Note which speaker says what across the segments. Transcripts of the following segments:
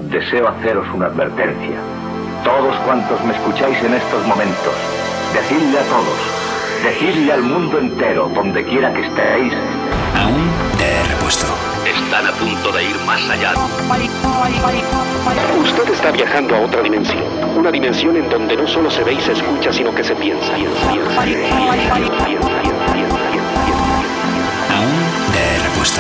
Speaker 1: deseo haceros una advertencia. Todos cuantos me escucháis en estos momentos, decidle a todos, decidle al mundo entero, donde quiera que estéis.
Speaker 2: Aún de repuesto.
Speaker 3: Están a punto de ir más allá.
Speaker 4: Usted está viajando a otra dimensión. Una dimensión en donde no solo se ve y se escucha, sino que se piensa.
Speaker 2: Aún de repuesto.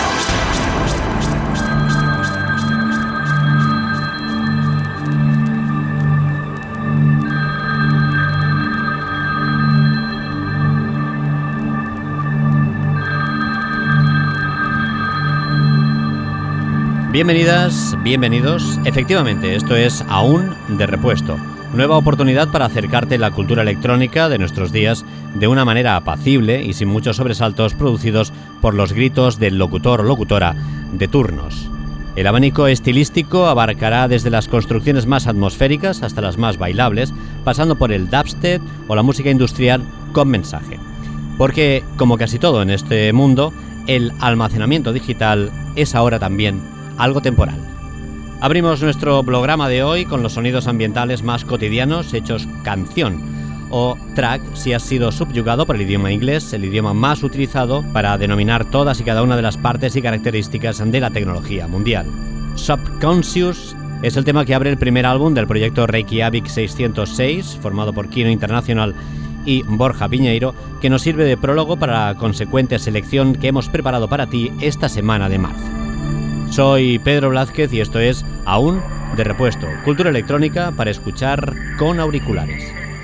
Speaker 5: Bienvenidas, bienvenidos. Efectivamente, esto es Aún de repuesto. Nueva oportunidad para acercarte la cultura electrónica de nuestros días de una manera apacible y sin muchos sobresaltos producidos por los gritos del locutor o locutora de turnos. El abanico estilístico abarcará desde las construcciones más atmosféricas hasta las más bailables, pasando por el dubstep o la música industrial con mensaje. Porque, como casi todo en este mundo, el almacenamiento digital es ahora también algo temporal. Abrimos nuestro programa de hoy con los sonidos ambientales más cotidianos hechos canción o track si has sido subyugado por el idioma inglés, el idioma más utilizado para denominar todas y cada una de las partes y características de la tecnología mundial. Subconscious es el tema que abre el primer álbum del proyecto Reykjavik 606, formado por Kino Internacional y Borja Piñeiro, que nos sirve de prólogo para la consecuente selección que hemos preparado para ti esta semana de marzo. Soy Pedro Blázquez y esto es Aún de repuesto, cultura electrónica para escuchar con auriculares.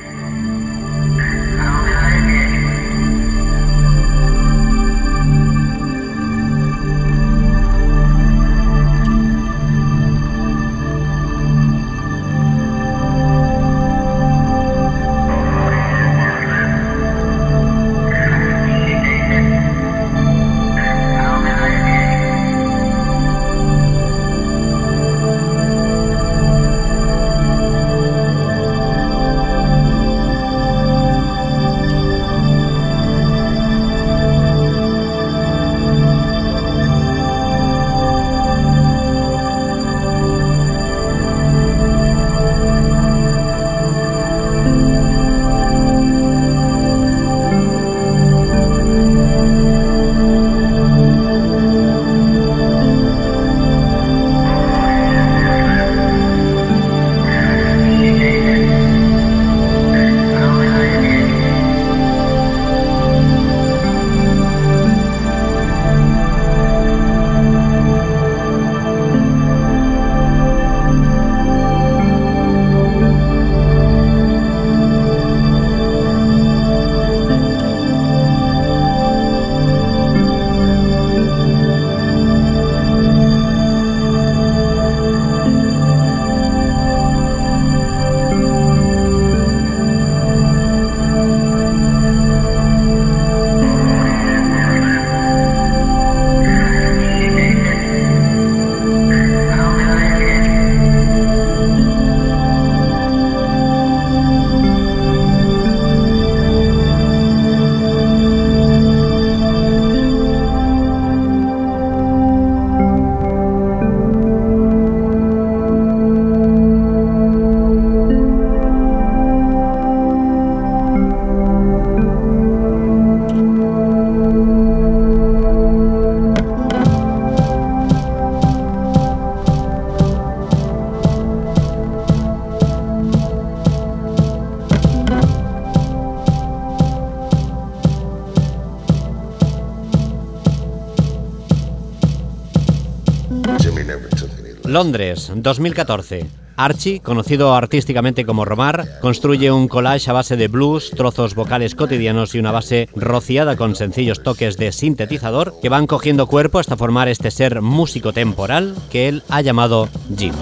Speaker 5: Londres, 2014. Archie, conocido artísticamente como Romar, construye un collage a base de blues, trozos vocales cotidianos y una base rociada con sencillos toques de sintetizador que van cogiendo cuerpo hasta formar este ser músico temporal que él ha llamado Jim.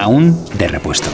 Speaker 2: Aún de repuesto.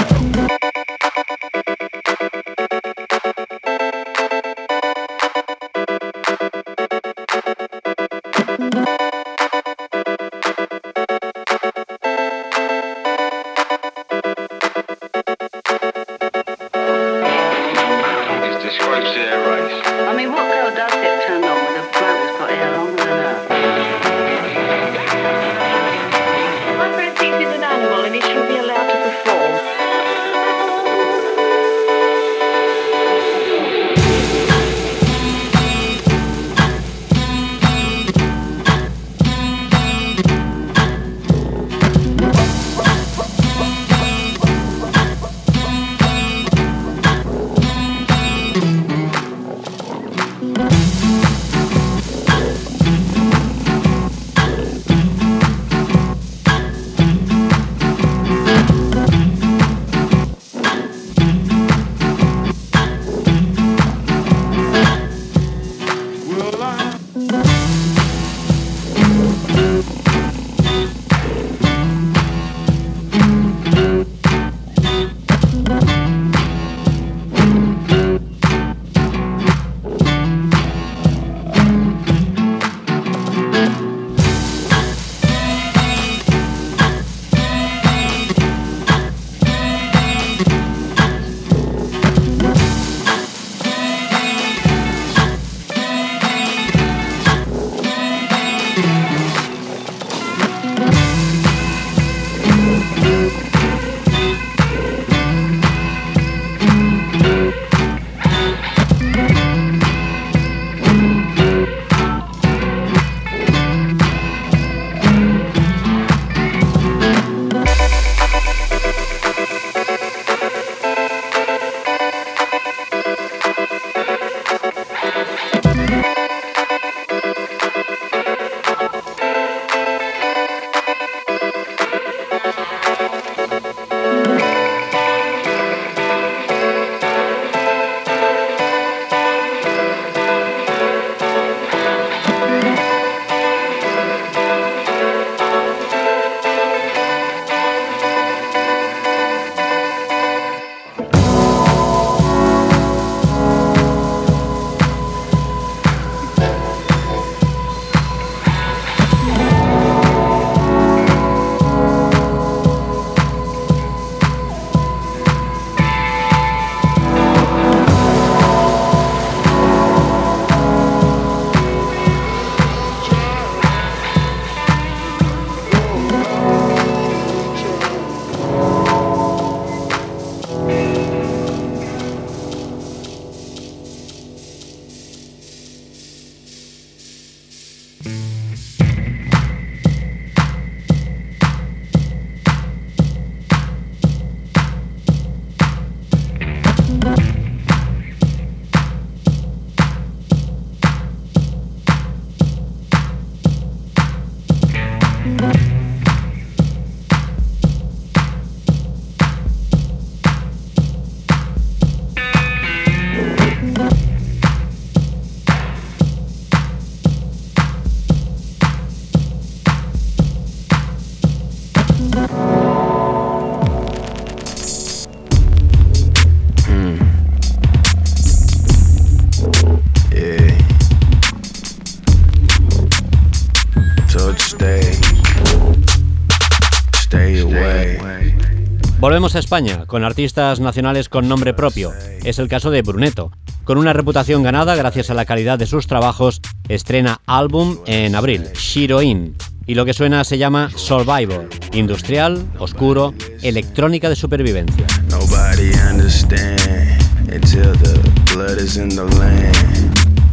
Speaker 5: Volvemos a España, con artistas nacionales con nombre propio. Es el caso de Bruneto. Con una reputación ganada gracias a la calidad de sus trabajos, estrena álbum en abril, Shiroin. Y lo que suena se llama Survivor, industrial, oscuro, electrónica de supervivencia.
Speaker 6: Nobody understand until the blood is in the land.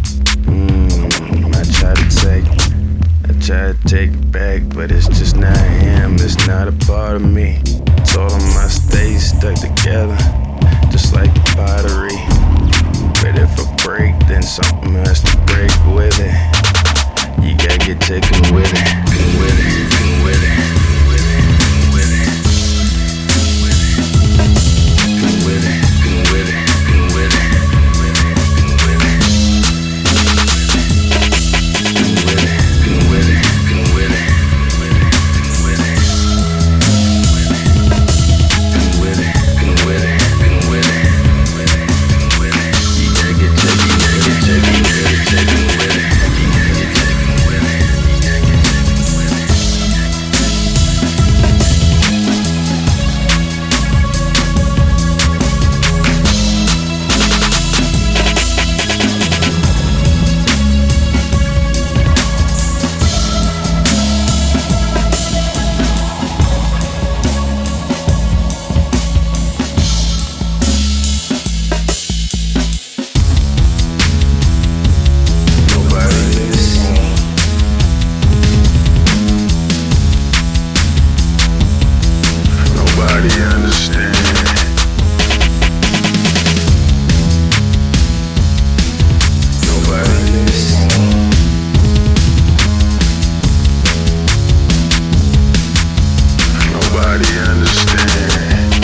Speaker 6: I try to take it back, but it's just not him, it's not a part of me. Told him I stay stuck together, just like pottery. But if I break, then something has to break with it. You gotta get taken with it, with it, with it. Nobody understand. Nobody listen. Nobody understand.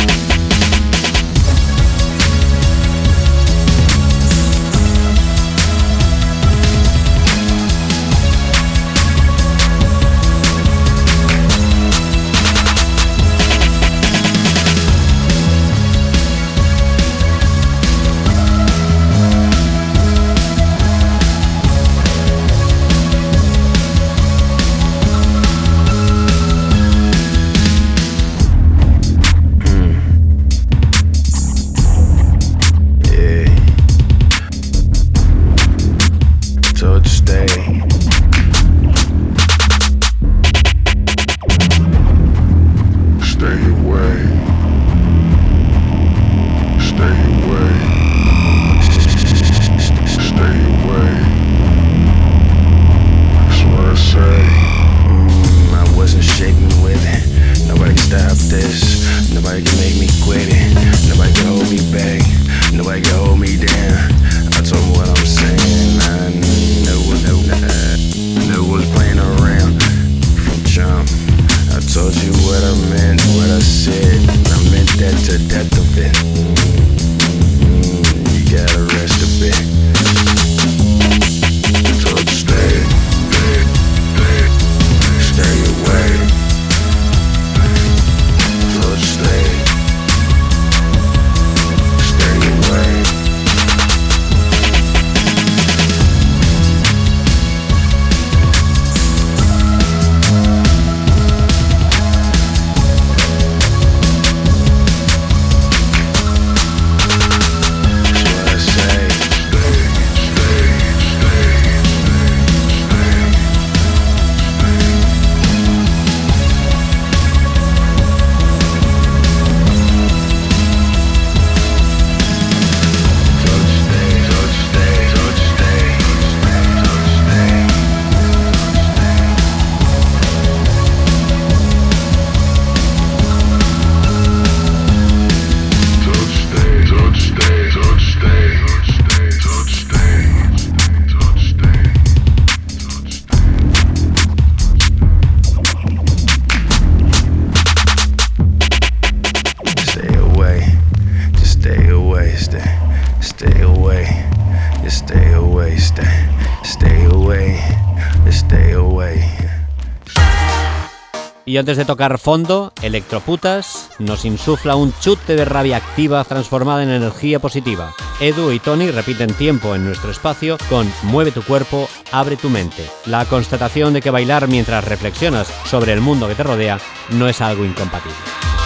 Speaker 5: Y antes de tocar fondo, Electroputas nos insufla un chute de rabia activa transformada en energía positiva. Edu y Tony repiten tiempo en nuestro espacio con Mueve tu cuerpo, abre tu mente. La constatación de que bailar mientras reflexionas sobre el mundo que te rodea no es algo incompatible.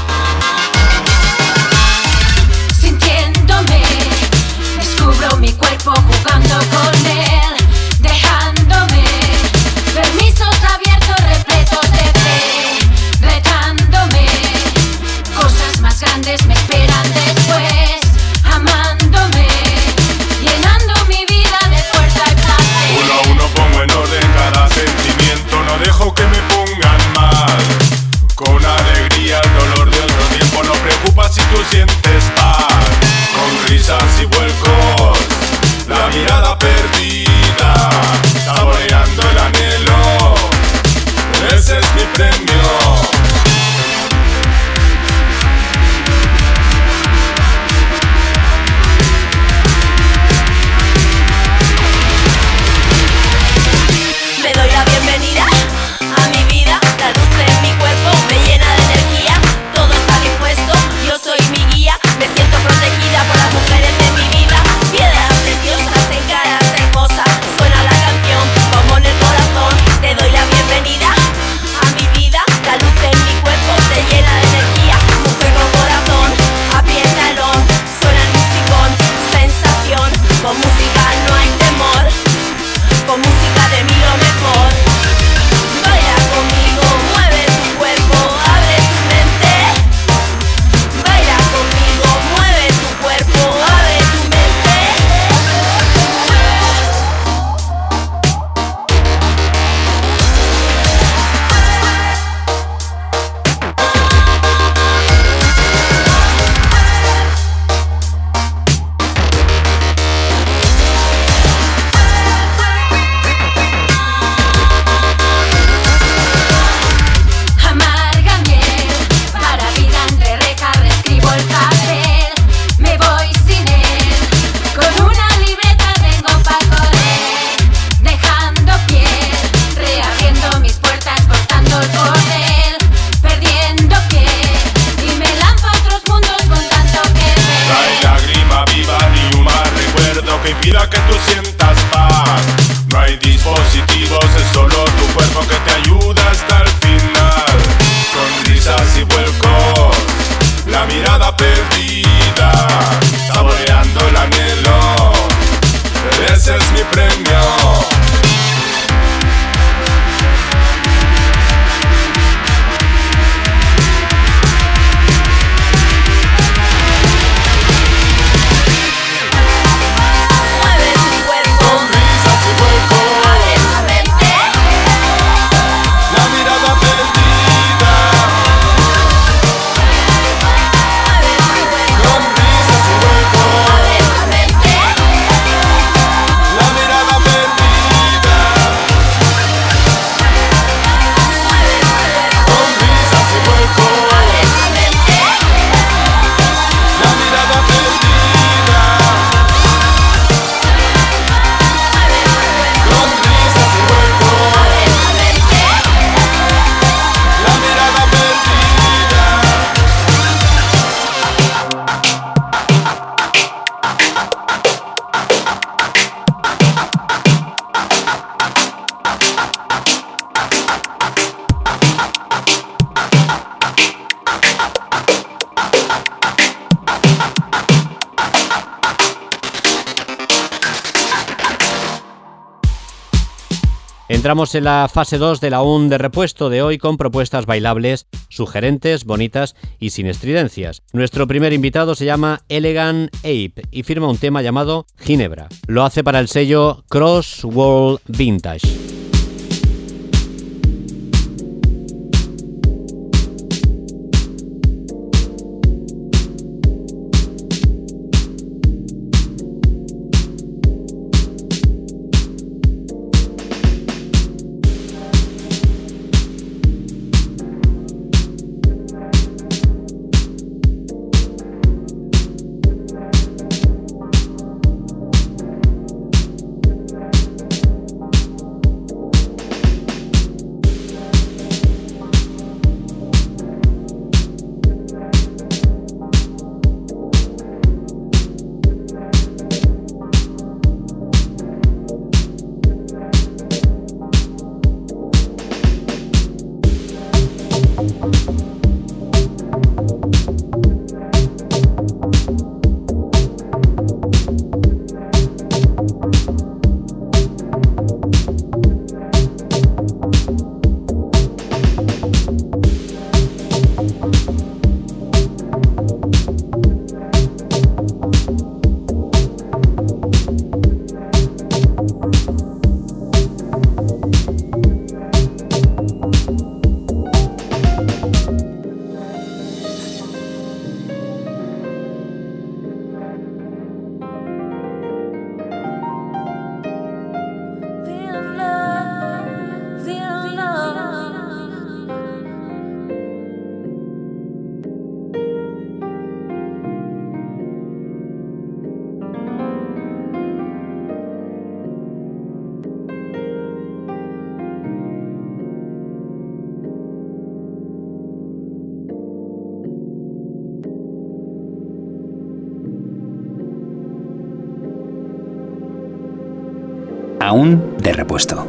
Speaker 7: Sintiéndome, descubro mi cuerpo jugando con él, dejándome permisos abiertos repletos de fe, retándome. Cosas más grandes me esperan después, amándome, llenando mi vida de fuerza y placer.
Speaker 8: Uno a uno pongo en orden cada sentimiento, no dejo que me pongan mal. Con alegría el dolor de otro tiempo, no preocupa si tú sientes paz. Con risas y vuelcos, la mirada perdida.
Speaker 5: Entramos en la fase 2 del Aún de repuesto de hoy con propuestas bailables, sugerentes, bonitas y sin estridencias. Nuestro primer invitado se llama Elegant Ape y firma un tema llamado Ginebra. Lo hace para el sello Cross World Vintage.
Speaker 2: Aún de repuesto.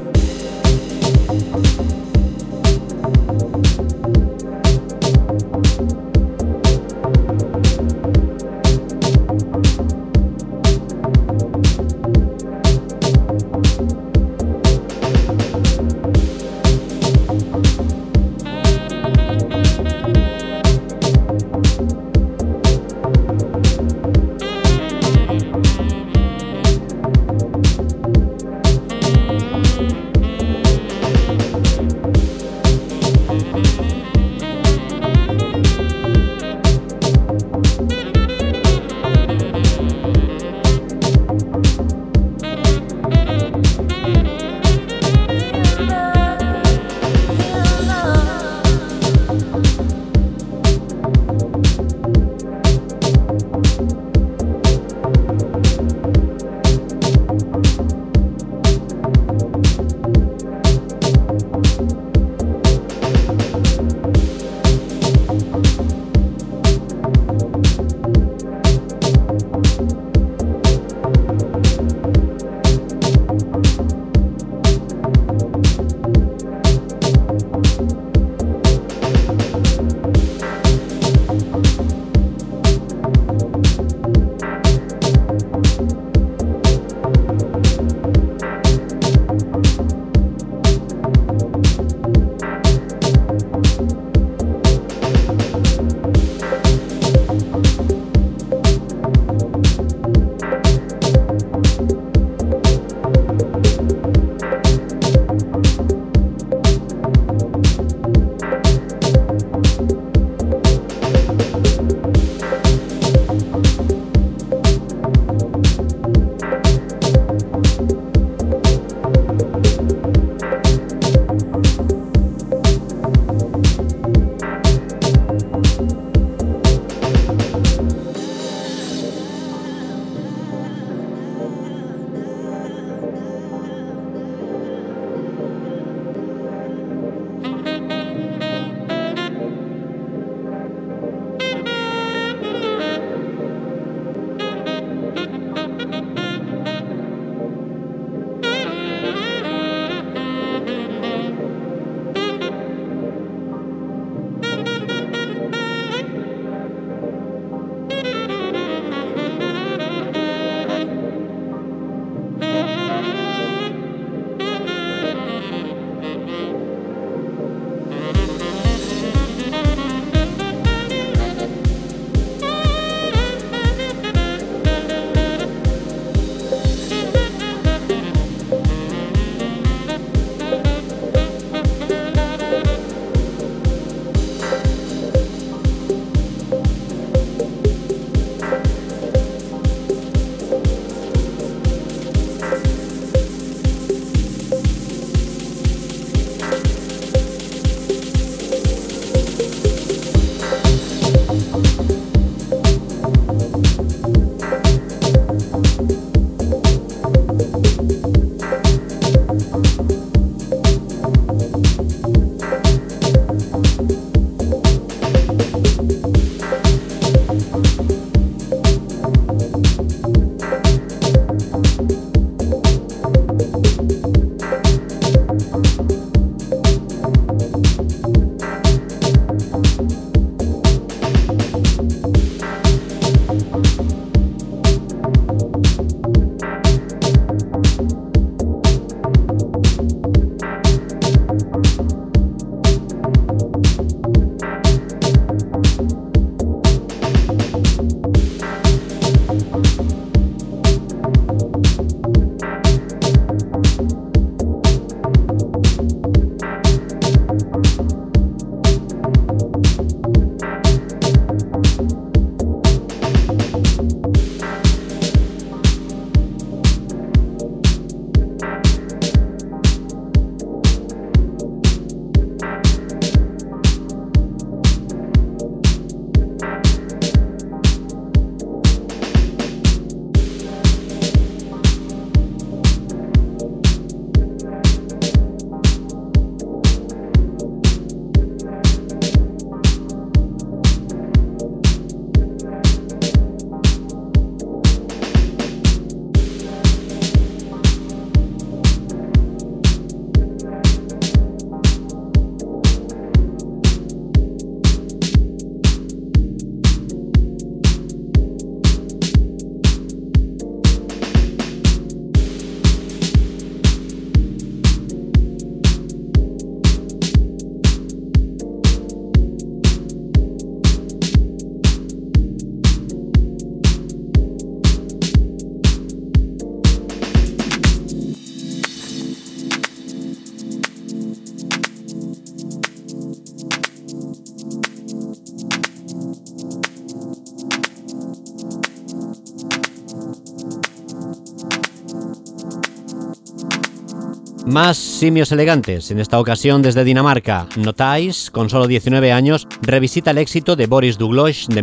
Speaker 5: Más simios elegantes, en esta ocasión desde Dinamarca. Notice, con solo 19 años, revisita el éxito de Boris Duglosh de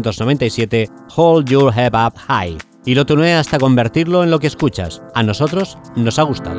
Speaker 5: 1997, Hold Your Head Up High, y lo tunea hasta convertirlo en lo que escuchas. A nosotros nos ha gustado.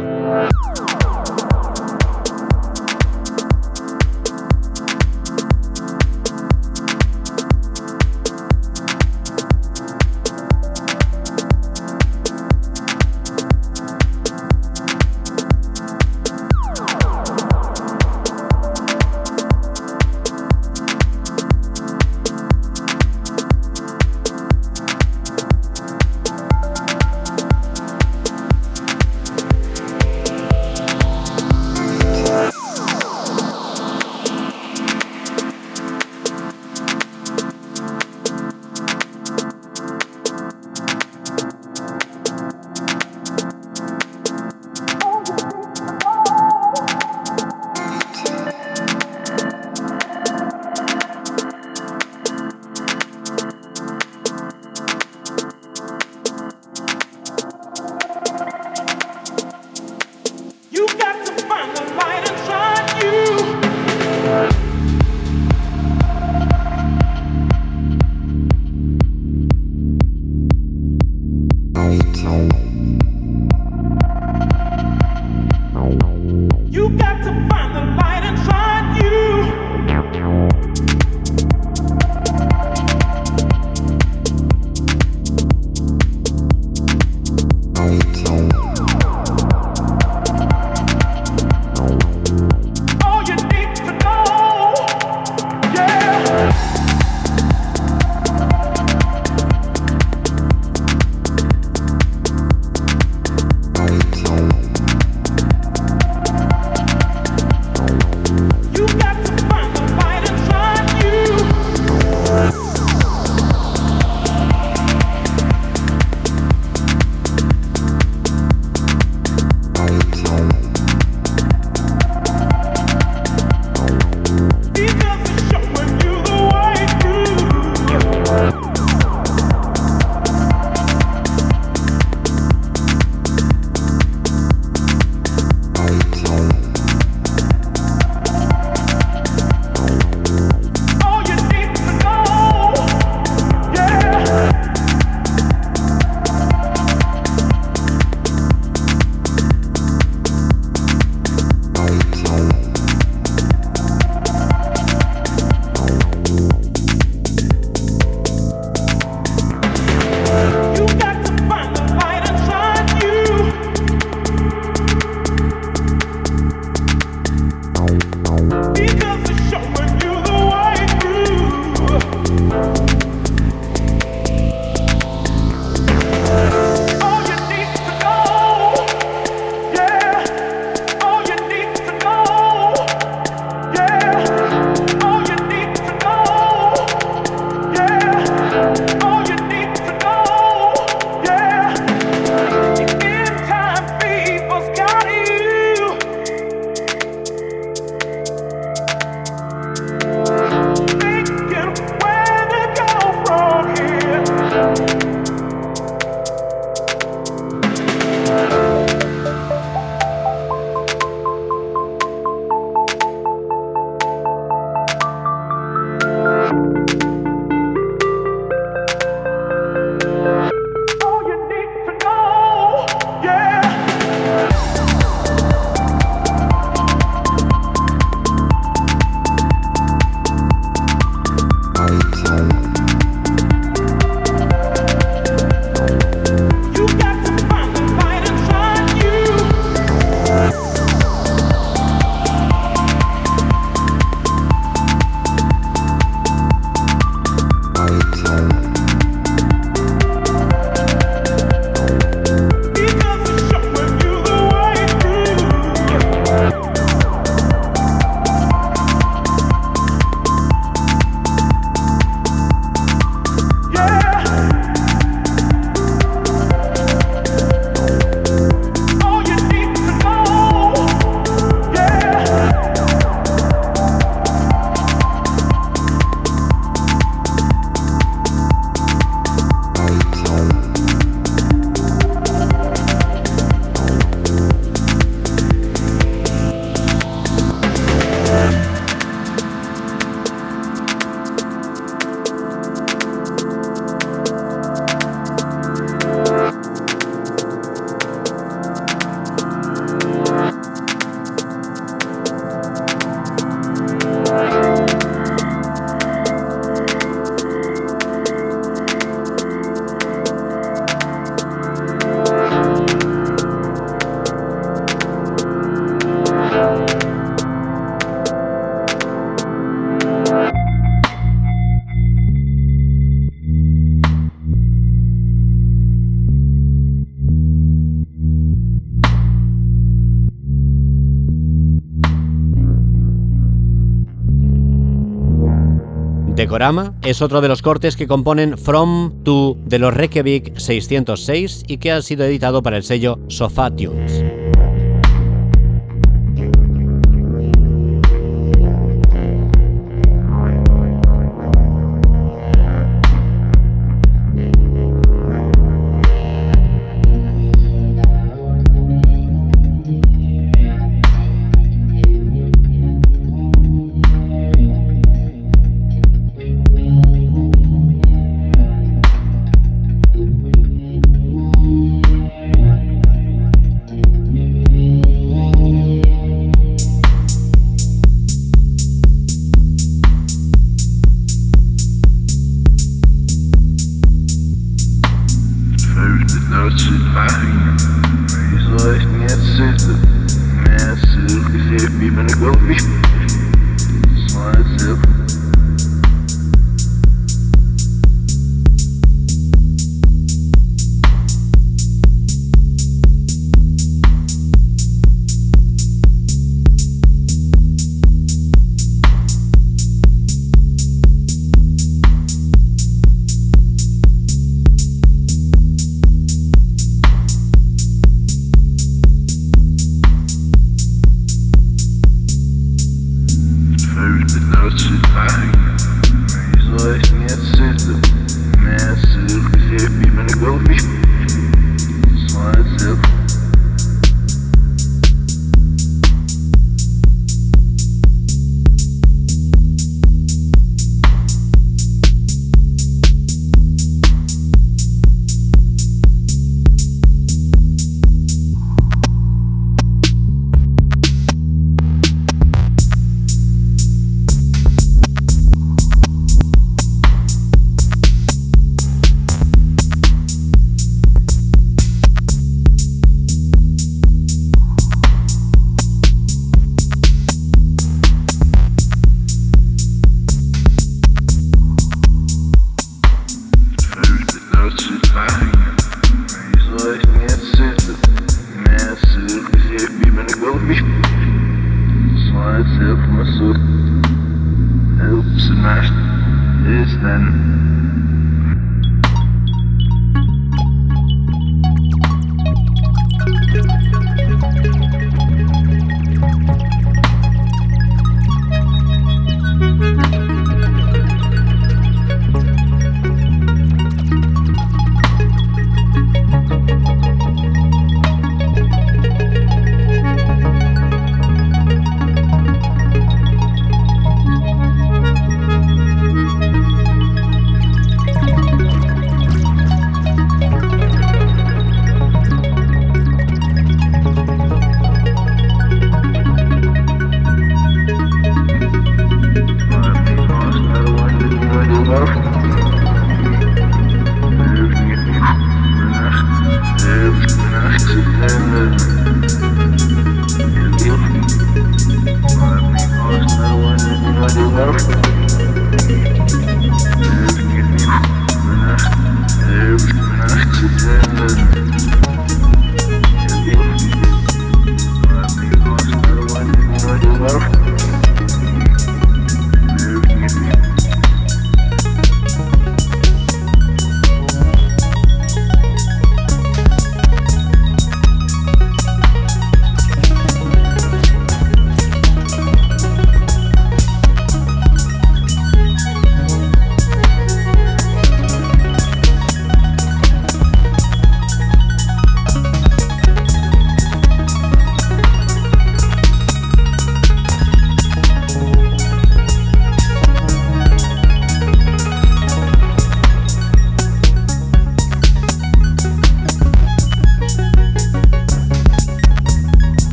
Speaker 5: Decorama es otro de los cortes que componen From To de los Reykjavik 606 y que ha sido editado para el sello Sofa Tunes.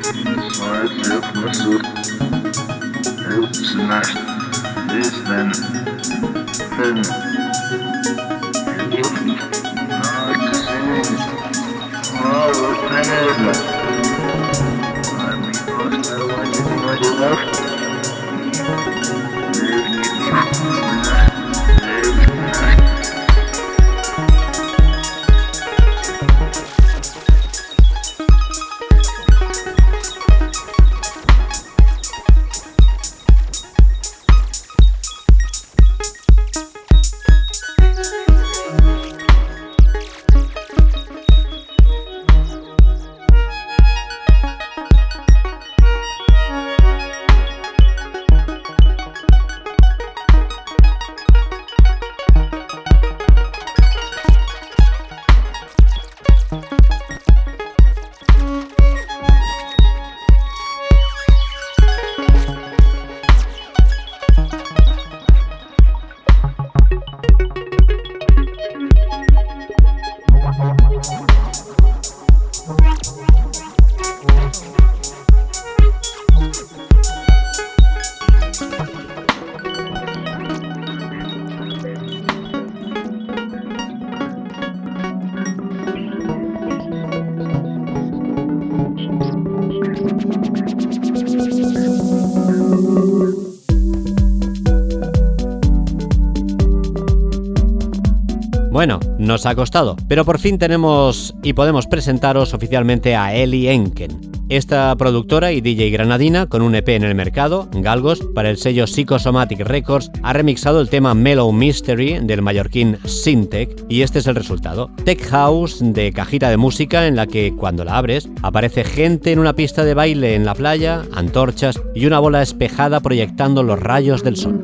Speaker 5: Bueno, nos ha costado, pero por fin tenemos y podemos presentaros oficialmente a Ellie Enken. Esta productora y DJ granadina, con un EP en el mercado, Galgos, para el sello Psychosomatic Records, ha remixado el tema Mellow Mystery del mallorquín Syntec, y este es el resultado. Tech House de cajita de música en la que, cuando la abres, aparece gente en una pista de baile en la playa, antorchas y una bola espejada proyectando los rayos del sol.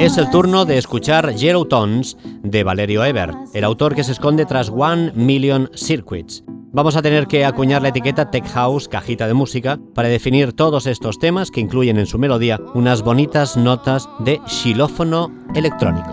Speaker 5: Es el turno de escuchar Yellow Tones de Valerio Eber, el autor que se esconde tras 1 Million Circuits. Vamos a tener que acuñar la etiqueta Tech House, cajita de música, para definir todos estos temas que incluyen en su melodía unas bonitas notas de xilófono electrónico.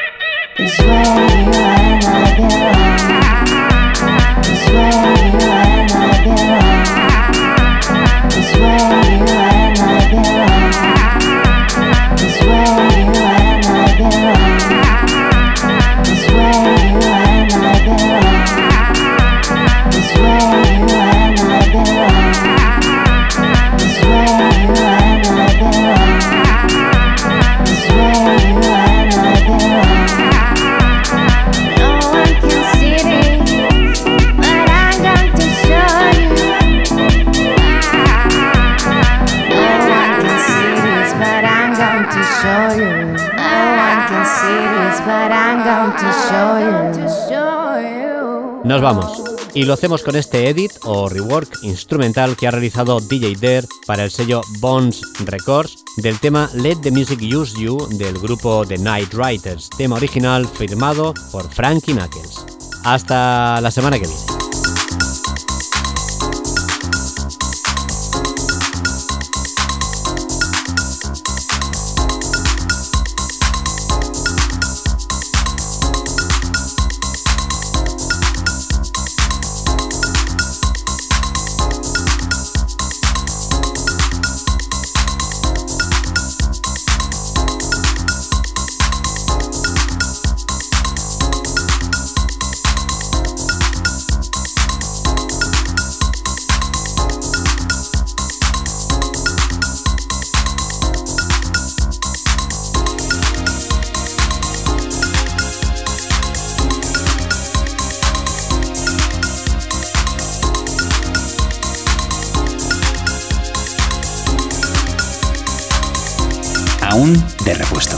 Speaker 9: It's where you and I belong. It's where you and show you. No one can see this, but I'm going to show you.
Speaker 5: Nos vamos. Y lo hacemos con este edit o rework instrumental que ha realizado DJ Dare para el sello Bones Records del tema Let the Music Use You del grupo The Night Riders, tema original firmado por Frankie Knuckles. Hasta la semana que viene.
Speaker 2: Aún de repuesto.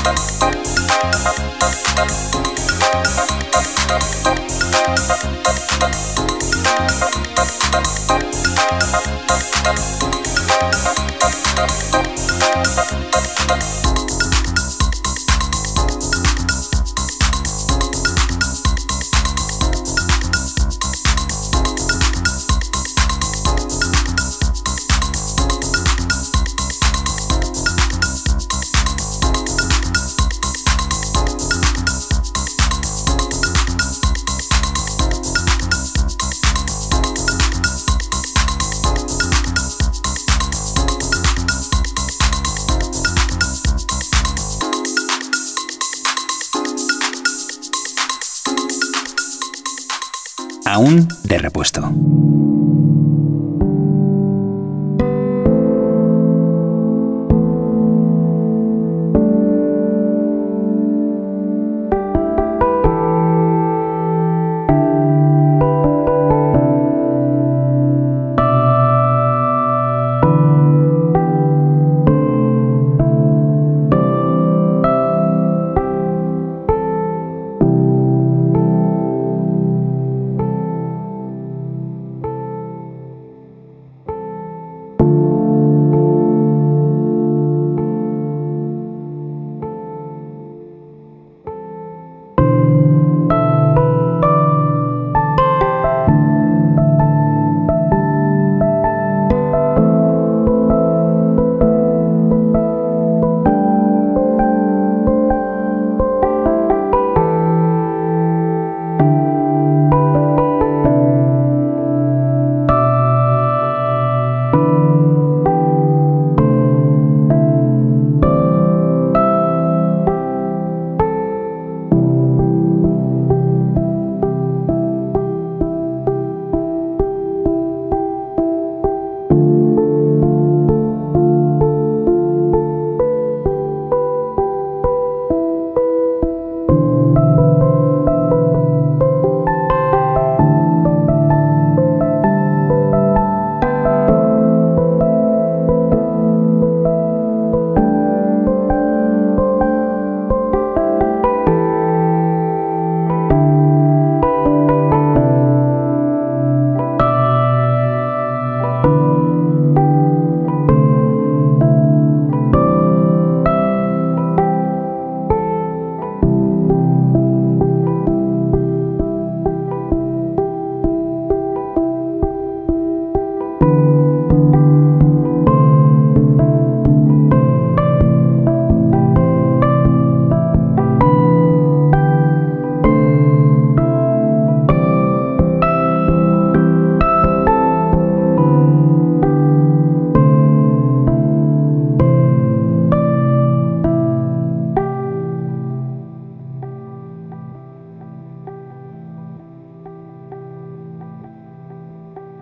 Speaker 2: Aún de repuesto.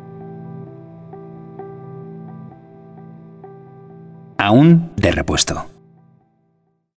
Speaker 2: Aún de repuesto.